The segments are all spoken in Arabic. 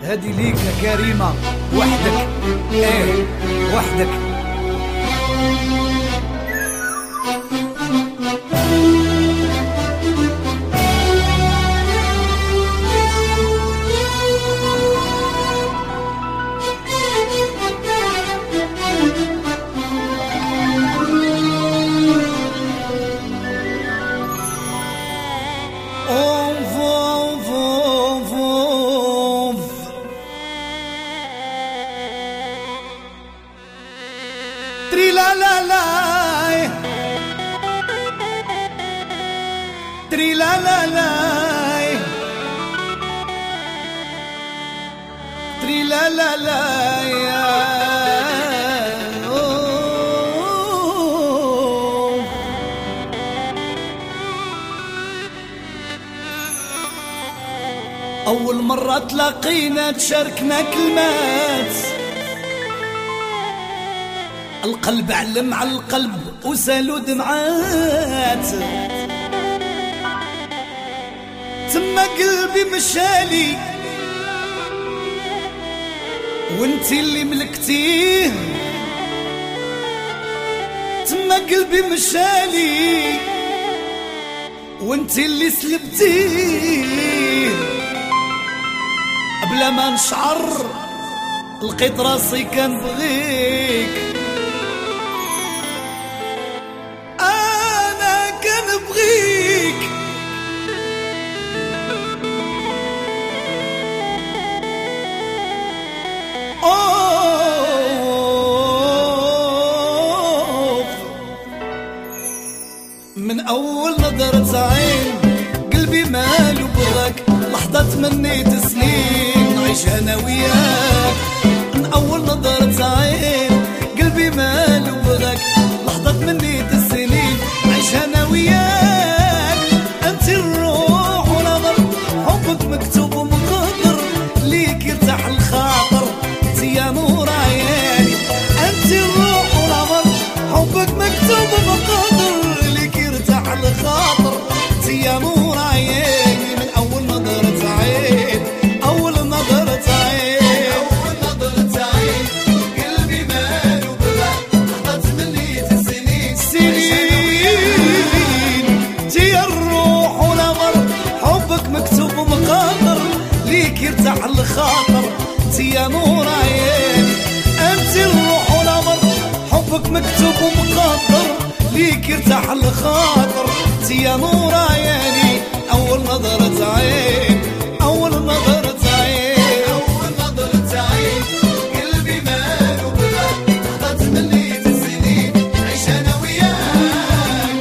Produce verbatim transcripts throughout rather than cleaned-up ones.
هادي ليك يا كريمة وحدك، ايه وحدك. تري لا لا لا تري لا لا لا تري لا لا لا يا أول مرة تلاقينا تشاركنا كلمات، القلب علم على القلب وسالو دمعات، تما قلبي مشالي وانتي اللي ملكتيه، تما قلبي مشالي وانتي اللي سلبتيه، بلا ما نشعر لقيت راسي كان بغيك، انا كان بغيك، أوه من اول نظرة عين قلبي مالو بغاك، لحظة تمنيت سنين نعيشها انا وياك، من اول نظرة عين قلبي مالو بغاك، لحظة تمنيت سنين نعيشها انا وياك، انت الروح ونظر حبك مكتوب ومقدر، ليك يرتاح الخاطر انت يا نور عياني، انت الروح ونظر حبك مكتوب ومقدر، ليك يرتاح الخاطر انت يا نور عياني، من اول نظرة عين اول نظرة عين اول نظرة عين قلبي مالو بغاك، لحظة تمنيت السنين سنين، انتي الروح ونظر حبك مكتوب ومقدر، ليك يرتاح الخاطر انتي يا نور عيني، انتي الروح ونظر حبك مكتوب ومقدر، ليك يرتاح الخاطر انتي يا نور عيني، اول نظرة عين اول نظرة عين اول نظرة عين قلبي مالو بغاك، لحظة تمنيت السنين نعيش انا وياك.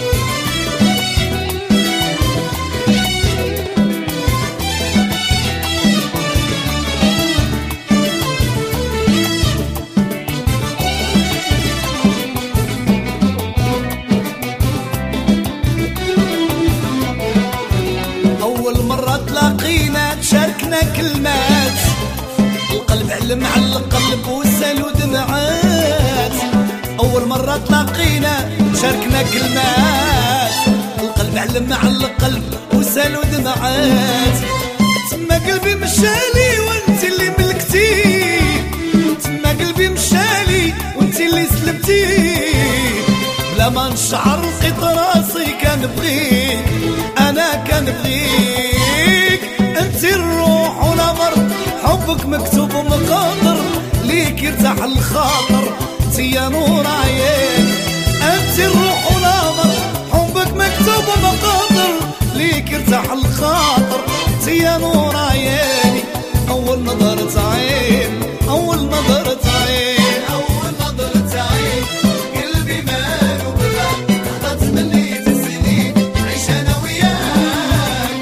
أول مرة تلاقينا تشاركنا كلمات، القلب علم على القلب وسالو دمعات، أول مرة تلاقينا تشاركنا كلمات، القلب علم على القلب وسالو دمعات، تما قلبي مشالي وانت اللي ملكتيه، تما قلبي مشالي وانت اللي سلبتيه، بلا ما نشعر لقيت راسي كان بغيك، انا كان بغيك، انت الروح ونظر حبك مكتوب ومقدر، ليك يرتاح الخاطر انت يا نور عيني، انت الروح ونظر حبك مكتوب ومقدر، ليك يرتاح الخاطر انت يا نور عيني، اول نظرة عين اول نظرة عين اول نظرة عين قلبي مالو بغاك، لحظة تمنيت السنين نعيش انا وياك.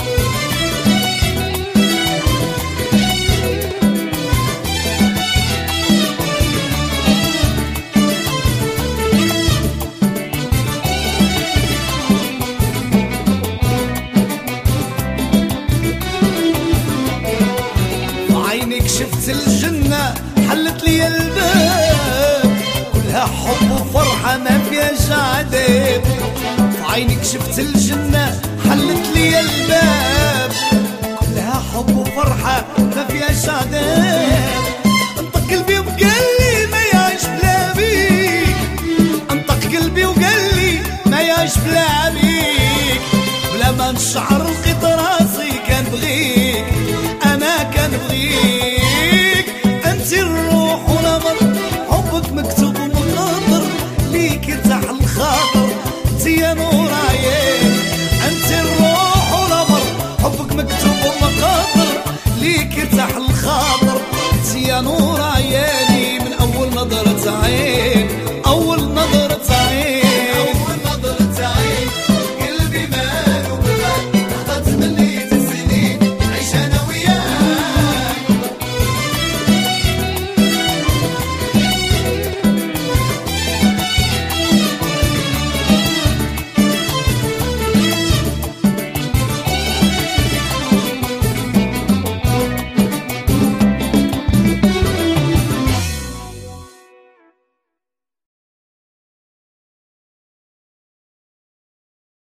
عينك شفت الجنة حلت لي الباب، كلها حب وفرحة ما فيهاش عذاب، عينك شفت الجنة حلت لي الباب، كلها حب وفرحة ما فيهاش شعر لقيت راسي كان بغيك، انا كان بغيك. انت الروح والامر، حبك مكتوب ومقدر، ليك يرتاح الخاطر، انت يا نور عيني. انت الروح والامر، حبك مكتوب ومقدر، ليك يرتاح الخاطر.